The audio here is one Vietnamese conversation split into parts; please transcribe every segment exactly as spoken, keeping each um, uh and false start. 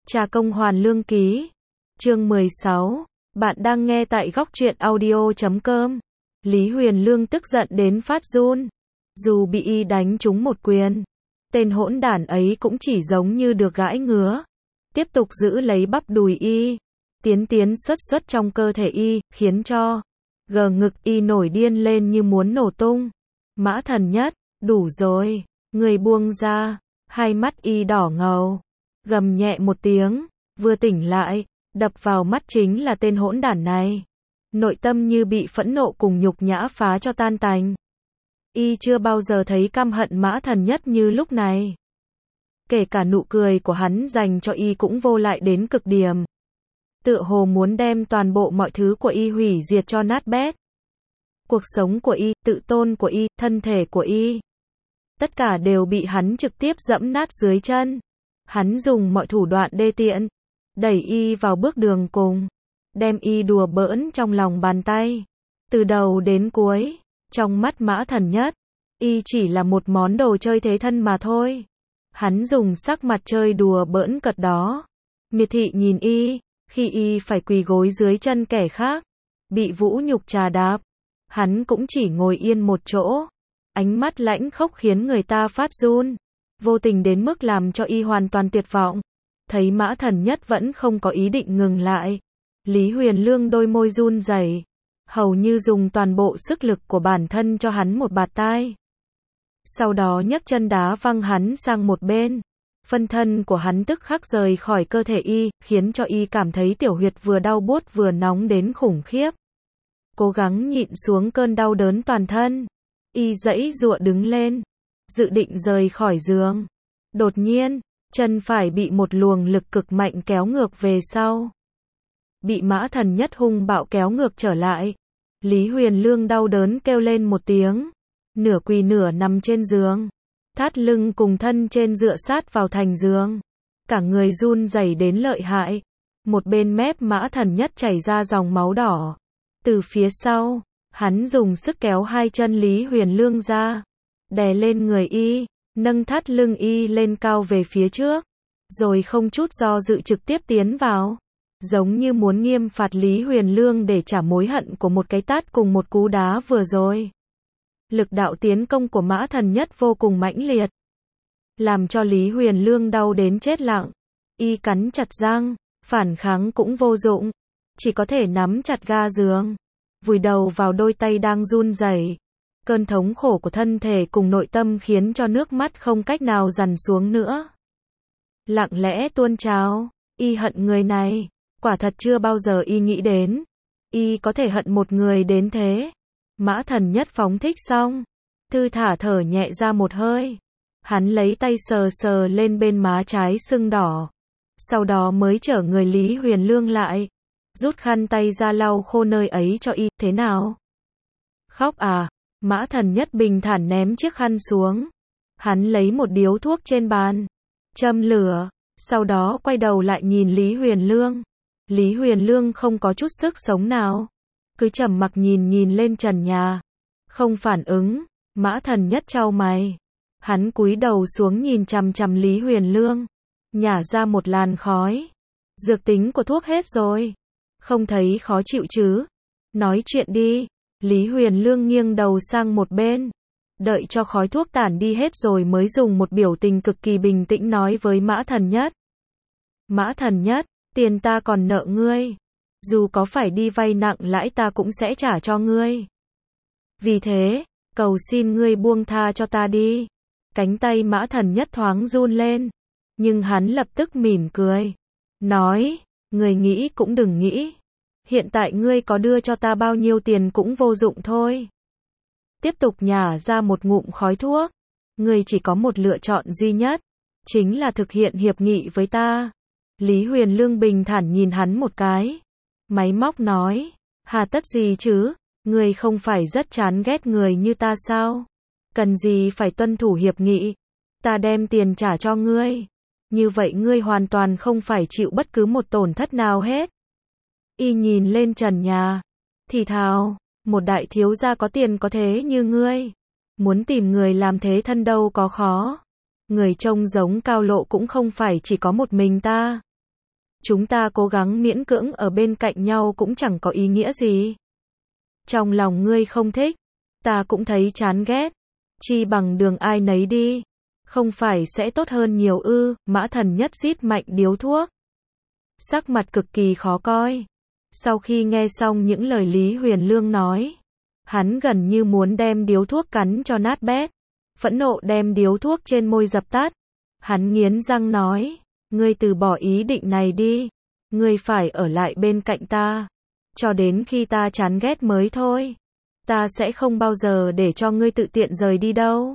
Trà công hoàn lương ký. Chương mười sáu. Bạn đang nghe tại góc truyện audio chấm com. Lý Huyền Lương tức giận đến phát run. Dù bị y đánh trúng một quyền, tên hỗn đản ấy cũng chỉ giống như được gãi ngứa. Tiếp tục giữ lấy bắp đùi y, tiến tiến xuất xuất trong cơ thể y, khiến cho gờ ngực y nổi điên lên như muốn nổ tung. Mã Thần Nhất, đủ rồi, người buông ra. Hai mắt y đỏ ngầu, gầm nhẹ một tiếng, vừa tỉnh lại, đập vào mắt chính là tên hỗn đản này. Nội tâm như bị phẫn nộ cùng nhục nhã phá cho tan tành. Y chưa bao giờ thấy căm hận Mã Thần Nhất như lúc này. Kể cả nụ cười của hắn dành cho y cũng vô lại đến cực điểm. Tựa hồ muốn đem toàn bộ mọi thứ của y hủy diệt cho nát bét. Cuộc sống của y, tự tôn của y, thân thể của y, tất cả đều bị hắn trực tiếp dẫm nát dưới chân. Hắn dùng mọi thủ đoạn đê tiện, đẩy y vào bước đường cùng, đem y đùa bỡn trong lòng bàn tay. Từ đầu đến cuối, trong mắt Mã Thần Nhất, y chỉ là một món đồ chơi thế thân mà thôi. Hắn dùng sắc mặt chơi đùa bỡn cợt đó, miệt thị nhìn y, khi y phải quỳ gối dưới chân kẻ khác, bị vũ nhục trà đạp. Hắn cũng chỉ ngồi yên một chỗ, ánh mắt lãnh khốc khiến người ta phát run, vô tình đến mức làm cho y hoàn toàn tuyệt vọng. Thấy Mã Thần Nhất vẫn không có ý định ngừng lại, Lý Huyền Lương đôi môi run rẩy, hầu như dùng toàn bộ sức lực của bản thân cho hắn một bạt tai. Sau đó nhấc chân đá văng hắn sang một bên. Phân thân của hắn tức khắc rời khỏi cơ thể y, khiến cho y cảm thấy tiểu huyệt vừa đau buốt vừa nóng đến khủng khiếp. Cố gắng nhịn xuống cơn đau đớn toàn thân, y giãy giụa đứng lên, dự định rời khỏi giường. Đột nhiên, chân phải bị một luồng lực cực mạnh kéo ngược về sau. Bị Mã Thần Nhất hung bạo kéo ngược trở lại. Lý Huyền Lương đau đớn kêu lên một tiếng, nửa quỳ nửa nằm trên giường, thắt lưng cùng thân trên dựa sát vào thành giường, cả người run rẩy đến lợi hại. Một bên mép Mã Thần Nhất chảy ra dòng máu đỏ. Từ phía sau, hắn dùng sức kéo hai chân Lý Huyền Lương ra, đè lên người y, nâng thắt lưng y lên cao về phía trước, rồi không chút do dự trực tiếp tiến vào, giống như muốn nghiêm phạt Lý Huyền Lương để trả mối hận của một cái tát cùng một cú đá vừa rồi. Lực đạo tiến công của Mã Thần Nhất vô cùng mãnh liệt, làm cho Lý Huyền Lương đau đến chết lặng. Y cắn chặt răng, phản kháng cũng vô dụng, chỉ có thể nắm chặt ga giường, vùi đầu vào đôi tay đang run rẩy. Cơn thống khổ của thân thể cùng nội tâm khiến cho nước mắt không cách nào dằn xuống nữa, lặng lẽ tuôn trào. Y hận người này, quả thật chưa bao giờ y nghĩ đến, y có thể hận một người đến thế. Mã Thần Nhất phóng thích xong, thư thả thở nhẹ ra một hơi. Hắn lấy tay sờ sờ lên bên má trái sưng đỏ, sau đó mới chở người Lý Huyền Lương lại, rút khăn tay ra lau khô nơi ấy cho y. Thế nào? Khóc à? Mã Thần Nhất bình thản ném chiếc khăn xuống. Hắn lấy một điếu thuốc trên bàn, châm lửa, sau đó quay đầu lại nhìn Lý Huyền Lương. Lý Huyền Lương không có chút sức sống nào, cứ trầm mặc nhìn nhìn lên trần nhà, không phản ứng. Mã Thần Nhất chau mày, hắn cúi đầu xuống nhìn chằm chằm Lý Huyền Lương, nhả ra một làn khói. Dược tính của thuốc hết rồi, không thấy khó chịu chứ? Nói chuyện đi. Lý Huyền Lương nghiêng đầu sang một bên, đợi cho khói thuốc tản đi hết rồi mới dùng một biểu tình cực kỳ bình tĩnh nói với Mã Thần Nhất. Mã Thần Nhất, tiền ta còn nợ ngươi, dù có phải đi vay nặng lãi ta cũng sẽ trả cho ngươi. Vì thế, cầu xin ngươi buông tha cho ta đi. Cánh tay Mã Thần Nhất thoáng run lên, nhưng hắn lập tức mỉm cười, nói, ngươi nghĩ cũng đừng nghĩ. Hiện tại ngươi có đưa cho ta bao nhiêu tiền cũng vô dụng thôi. Tiếp tục nhả ra một ngụm khói thuốc. Ngươi chỉ có một lựa chọn duy nhất, chính là thực hiện hiệp nghị với ta. Lý Huyền Lương bình thản nhìn hắn một cái, máy móc nói, hà tất gì chứ, ngươi không phải rất chán ghét người như ta sao? Cần gì phải tuân thủ hiệp nghị? Ta đem tiền trả cho ngươi, như vậy ngươi hoàn toàn không phải chịu bất cứ một tổn thất nào hết. Y nhìn lên trần nhà, thì thào, một đại thiếu gia có tiền có thế như ngươi, muốn tìm người làm thế thân đâu có khó. Người trông giống Cao Lộ cũng không phải chỉ có một mình ta. Chúng ta cố gắng miễn cưỡng ở bên cạnh nhau cũng chẳng có ý nghĩa gì. Trong lòng ngươi không thích, ta cũng thấy chán ghét. Chi bằng đường ai nấy đi. Không phải sẽ tốt hơn nhiều ư? Mã Thần Nhất rít mạnh điếu thuốc. Sắc mặt cực kỳ khó coi. Sau khi nghe xong những lời Lý Huyền Lương nói, hắn gần như muốn đem điếu thuốc cắn cho nát bét. Phẫn nộ đem điếu thuốc trên môi dập tắt. Hắn nghiến răng nói, ngươi từ bỏ ý định này đi. Ngươi phải ở lại bên cạnh ta. Cho đến khi ta chán ghét mới thôi. Ta sẽ không bao giờ để cho ngươi tự tiện rời đi đâu.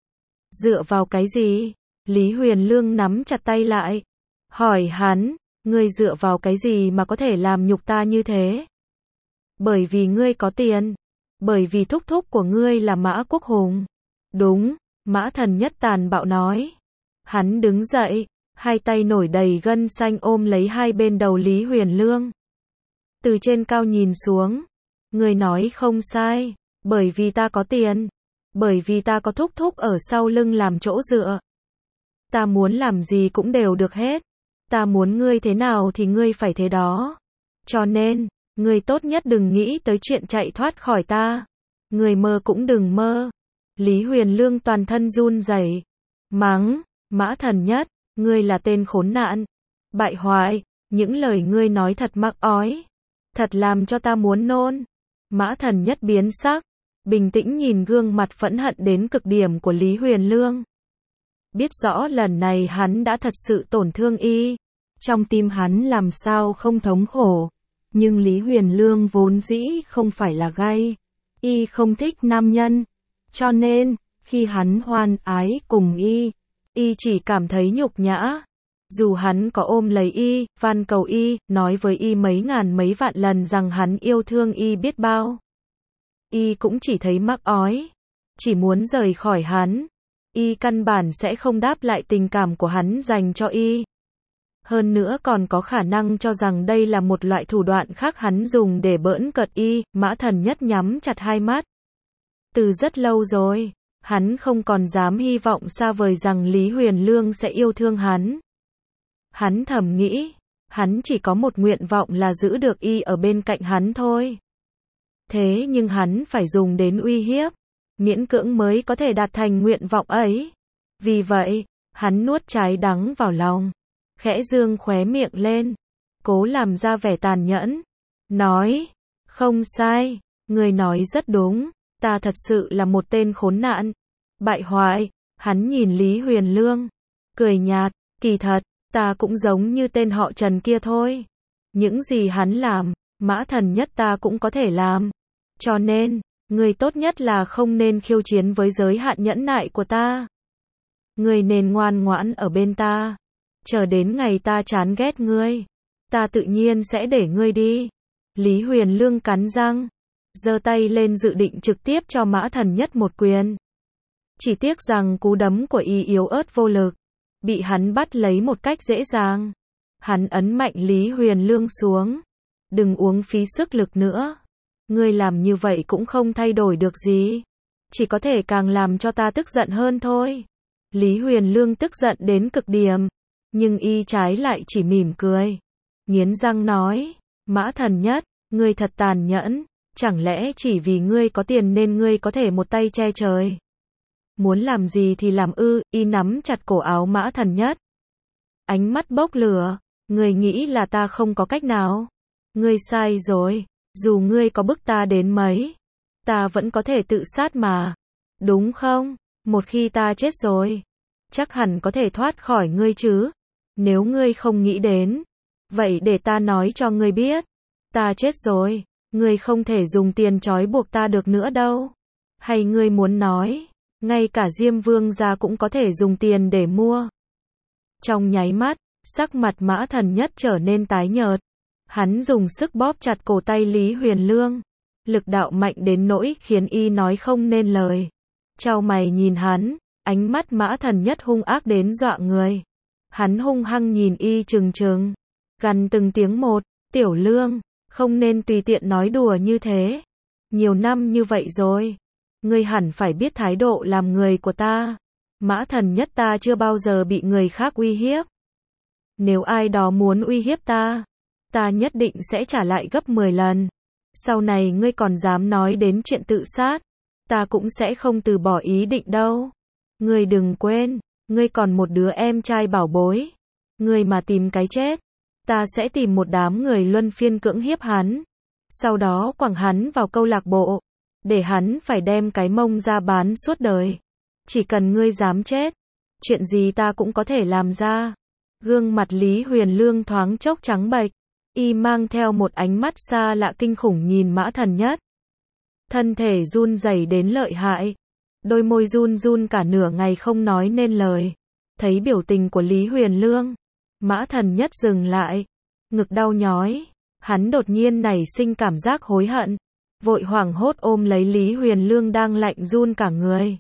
Dựa vào cái gì? Lý Huyền Lương nắm chặt tay lại. Hỏi hắn, ngươi dựa vào cái gì mà có thể làm nhục ta như thế? Bởi vì ngươi có tiền. Bởi vì thúc thúc của ngươi là Mã Quốc Hùng. Đúng, Mã Thần Nhất tàn bạo nói. Hắn đứng dậy, hai tay nổi đầy gân xanh ôm lấy hai bên đầu Lý Huyền Lương. Từ trên cao nhìn xuống, ngươi nói không sai, bởi vì ta có tiền, bởi vì ta có thúc thúc ở sau lưng làm chỗ dựa. Ta muốn làm gì cũng đều được hết, ta muốn ngươi thế nào thì ngươi phải thế đó. Cho nên, ngươi tốt nhất đừng nghĩ tới chuyện chạy thoát khỏi ta. Ngươi mơ cũng đừng mơ. Lý Huyền Lương toàn thân run rẩy, mắng, Mã Thần Nhất, ngươi là tên khốn nạn, bại hoại, những lời ngươi nói thật mắc ói, thật làm cho ta muốn nôn. Mã Thần Nhất biến sắc, bình tĩnh nhìn gương mặt phẫn hận đến cực điểm của Lý Huyền Lương. Biết rõ lần này hắn đã thật sự tổn thương y, trong tim hắn làm sao không thống khổ, nhưng Lý Huyền Lương vốn dĩ không phải là gay, y không thích nam nhân, cho nên, khi hắn hoan ái cùng y, y chỉ cảm thấy nhục nhã. Dù hắn có ôm lấy y, van cầu y, nói với y mấy ngàn mấy vạn lần rằng hắn yêu thương y biết bao, y cũng chỉ thấy mắc ói, chỉ muốn rời khỏi hắn. Y căn bản sẽ không đáp lại tình cảm của hắn dành cho y. Hơn nữa còn có khả năng cho rằng đây là một loại thủ đoạn khác hắn dùng để bỡn cợt y. Mã Thần Nhất nhắm chặt hai mắt. Từ rất lâu rồi, hắn không còn dám hy vọng xa vời rằng Lý Huyền Lương sẽ yêu thương hắn. Hắn thầm nghĩ, hắn chỉ có một nguyện vọng là giữ được y ở bên cạnh hắn thôi. Thế nhưng hắn phải dùng đến uy hiếp, miễn cưỡng mới có thể đạt thành nguyện vọng ấy. Vì vậy, hắn nuốt trái đắng vào lòng, khẽ dương khóe miệng lên, cố làm ra vẻ tàn nhẫn, nói, không sai, người nói rất đúng, ta thật sự là một tên khốn nạn, bại hoại. Hắn nhìn Lý Huyền Lương, cười nhạt, kỳ thật, ta cũng giống như tên họ Trần kia thôi. Những gì hắn làm, Mã Thần Nhất ta cũng có thể làm. Cho nên, người tốt nhất là không nên khiêu chiến với giới hạn nhẫn nại của ta. Người nên ngoan ngoãn ở bên ta. Chờ đến ngày ta chán ghét ngươi, ta tự nhiên sẽ để ngươi đi. Lý Huyền Lương cắn răng, giơ tay lên dự định trực tiếp cho Mã Thần Nhất một quyền. Chỉ tiếc rằng cú đấm của y yếu ớt vô lực, bị hắn bắt lấy một cách dễ dàng. Hắn ấn mạnh Lý Huyền Lương xuống. Đừng uống phí sức lực nữa. Ngươi làm như vậy cũng không thay đổi được gì. Chỉ có thể càng làm cho ta tức giận hơn thôi. Lý Huyền Lương tức giận đến cực điểm. Nhưng y trái lại chỉ mỉm cười. Nghiến răng nói, Mã Thần Nhất, ngươi thật tàn nhẫn. Chẳng lẽ chỉ vì ngươi có tiền nên ngươi có thể một tay che trời? Muốn làm gì thì làm ư? Y nắm chặt cổ áo Mã Thần Nhất. Ánh mắt bốc lửa. Ngươi nghĩ là ta không có cách nào? Ngươi sai rồi. Dù ngươi có bức ta đến mấy, ta vẫn có thể tự sát mà. Đúng không? Một khi ta chết rồi, chắc hẳn có thể thoát khỏi ngươi chứ. Nếu ngươi không nghĩ đến, vậy để ta nói cho ngươi biết. Ta chết rồi, ngươi không thể dùng tiền trói buộc ta được nữa đâu. Hay ngươi muốn nói, ngay cả Diêm Vương gia cũng có thể dùng tiền để mua. Trong nháy mắt, sắc mặt Mã Thần Nhất trở nên tái nhợt. Hắn dùng sức bóp chặt cổ tay Lý Huyền Lương. Lực đạo mạnh đến nỗi khiến y nói không nên lời. Chau mày nhìn hắn, ánh mắt Mã Thần Nhất hung ác đến dọa người. Hắn hung hăng nhìn y trừng trừng, gằn từng tiếng một, Tiểu Lương, không nên tùy tiện nói đùa như thế. Nhiều năm như vậy rồi, ngươi hẳn phải biết thái độ làm người của ta. Mã Thần Nhất ta chưa bao giờ bị người khác uy hiếp. Nếu ai đó muốn uy hiếp ta, ta nhất định sẽ trả lại gấp mười lần. Sau này ngươi còn dám nói đến chuyện tự sát, ta cũng sẽ không từ bỏ ý định đâu. Ngươi đừng quên, ngươi còn một đứa em trai bảo bối. Ngươi mà tìm cái chết, ta sẽ tìm một đám người luân phiên cưỡng hiếp hắn. Sau đó quẳng hắn vào câu lạc bộ, để hắn phải đem cái mông ra bán suốt đời. Chỉ cần ngươi dám chết, chuyện gì ta cũng có thể làm ra. Gương mặt Lý Huyền Lương thoáng chốc trắng bệch, y mang theo một ánh mắt xa lạ kinh khủng nhìn Mã Thần Nhất. Thân thể run rẩy đến lợi hại, đôi môi run run cả nửa ngày không nói nên lời. Thấy biểu tình của Lý Huyền Lương, Mã Thần Nhất dừng lại, ngực đau nhói, hắn đột nhiên nảy sinh cảm giác hối hận, vội hoảng hốt ôm lấy Lý Huyền Lương đang lạnh run cả người.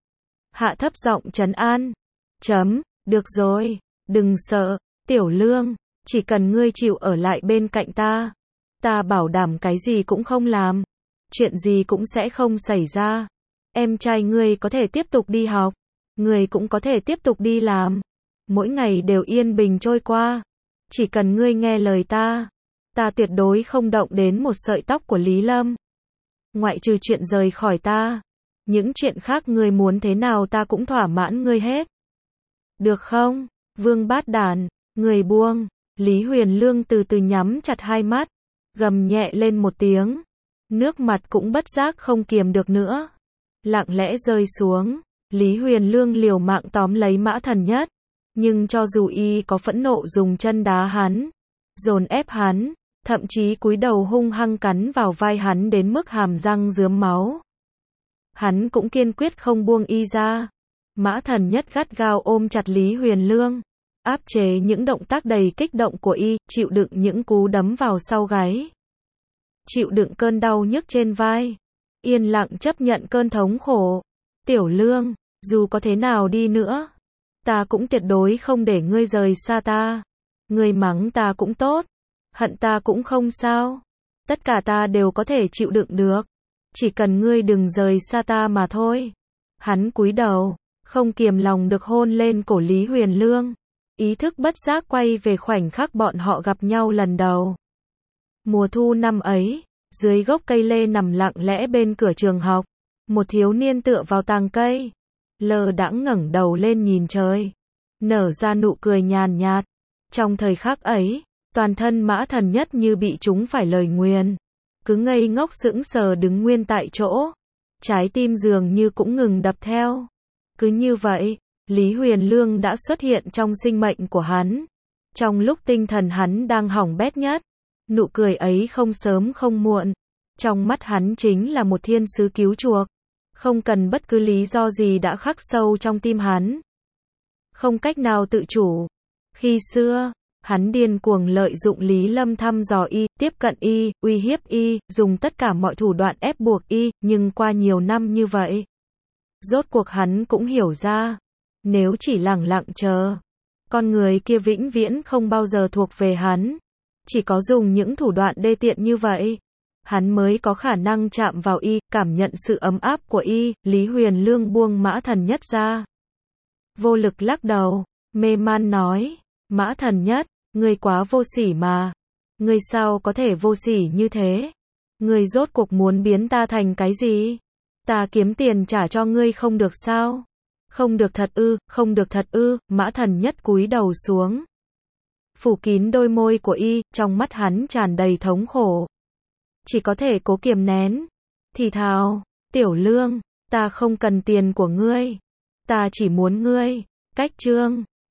Hạ thấp giọng trấn an, chấm, được rồi, đừng sợ, Tiểu Lương, chỉ cần ngươi chịu ở lại bên cạnh ta, ta bảo đảm cái gì cũng không làm, chuyện gì cũng sẽ không xảy ra. Em trai ngươi có thể tiếp tục đi học, ngươi cũng có thể tiếp tục đi làm, mỗi ngày đều yên bình trôi qua. Chỉ cần ngươi nghe lời ta, ta tuyệt đối không động đến một sợi tóc của Lý Lâm. Ngoại trừ chuyện rời khỏi ta, những chuyện khác ngươi muốn thế nào ta cũng thỏa mãn ngươi hết. Được không? Vương Bát Đản, người buông. Lý Huyền Lương từ từ nhắm chặt hai mắt, gầm nhẹ lên một tiếng, nước mặt cũng bất giác không kiềm được nữa, lặng lẽ rơi xuống. Lý Huyền Lương liều mạng tóm lấy Mã Thần Nhất, nhưng cho dù y có phẫn nộ dùng chân đá hắn, dồn ép hắn, thậm chí cúi đầu hung hăng cắn vào vai hắn đến mức hàm răng rướm máu, hắn cũng kiên quyết không buông y ra. Mã Thần Nhất gắt gao ôm chặt Lý Huyền Lương, áp chế những động tác đầy kích động của y, chịu đựng những cú đấm vào sau gáy, chịu đựng cơn đau nhức trên vai, yên lặng chấp nhận cơn thống khổ. Tiểu Lương, dù có thế nào đi nữa, ta cũng tuyệt đối không để ngươi rời xa ta. Ngươi mắng ta cũng tốt, hận ta cũng không sao, tất cả ta đều có thể chịu đựng được, chỉ cần ngươi đừng rời xa ta mà thôi. Hắn cúi đầu, không kiềm lòng được hôn lên cổ Lý Huyền Lương, ý thức bất giác quay về khoảnh khắc bọn họ gặp nhau lần đầu. Mùa thu năm ấy, dưới gốc cây lê nằm lặng lẽ bên cửa trường học, một thiếu niên tựa vào tàng cây, lơ đãng ngẩng đầu lên nhìn trời, nở ra nụ cười nhàn nhạt. Trong thời khắc ấy, toàn thân Mã Thần Nhất như bị trúng phải lời nguyền, cứ ngây ngốc sững sờ đứng nguyên tại chỗ, trái tim dường như cũng ngừng đập theo. Cứ như vậy, Lý Huyền Lương đã xuất hiện trong sinh mệnh của hắn, trong lúc tinh thần hắn đang hỏng bét nhất. Nụ cười ấy không sớm không muộn, trong mắt hắn chính là một thiên sứ cứu chuộc, không cần bất cứ lý do gì đã khắc sâu trong tim hắn, không cách nào tự chủ. Khi xưa, hắn điên cuồng lợi dụng Lý Lâm thăm dò y, tiếp cận y, uy hiếp y, dùng tất cả mọi thủ đoạn ép buộc y, nhưng qua nhiều năm như vậy, rốt cuộc hắn cũng hiểu ra, nếu chỉ lẳng lặng chờ, con người kia vĩnh viễn không bao giờ thuộc về hắn. Chỉ có dùng những thủ đoạn đê tiện như vậy, hắn mới có khả năng chạm vào y, cảm nhận sự ấm áp của y. Lý Huyền Lương buông Mã Thần Nhất ra, vô lực lắc đầu, mê man nói, Mã Thần Nhất, ngươi quá vô sỉ mà. Ngươi sao có thể vô sỉ như thế? Ngươi rốt cuộc muốn biến ta thành cái gì? Ta kiếm tiền trả cho ngươi không được sao? Không được thật ư, không được thật ư. Mã Thần Nhất cúi đầu xuống, phủ kín đôi môi của y, trong mắt hắn tràn đầy thống khổ, chỉ có thể cố kiềm nén, thì thào, Tiểu Lương, ta không cần tiền của ngươi, ta chỉ muốn ngươi. Cách chương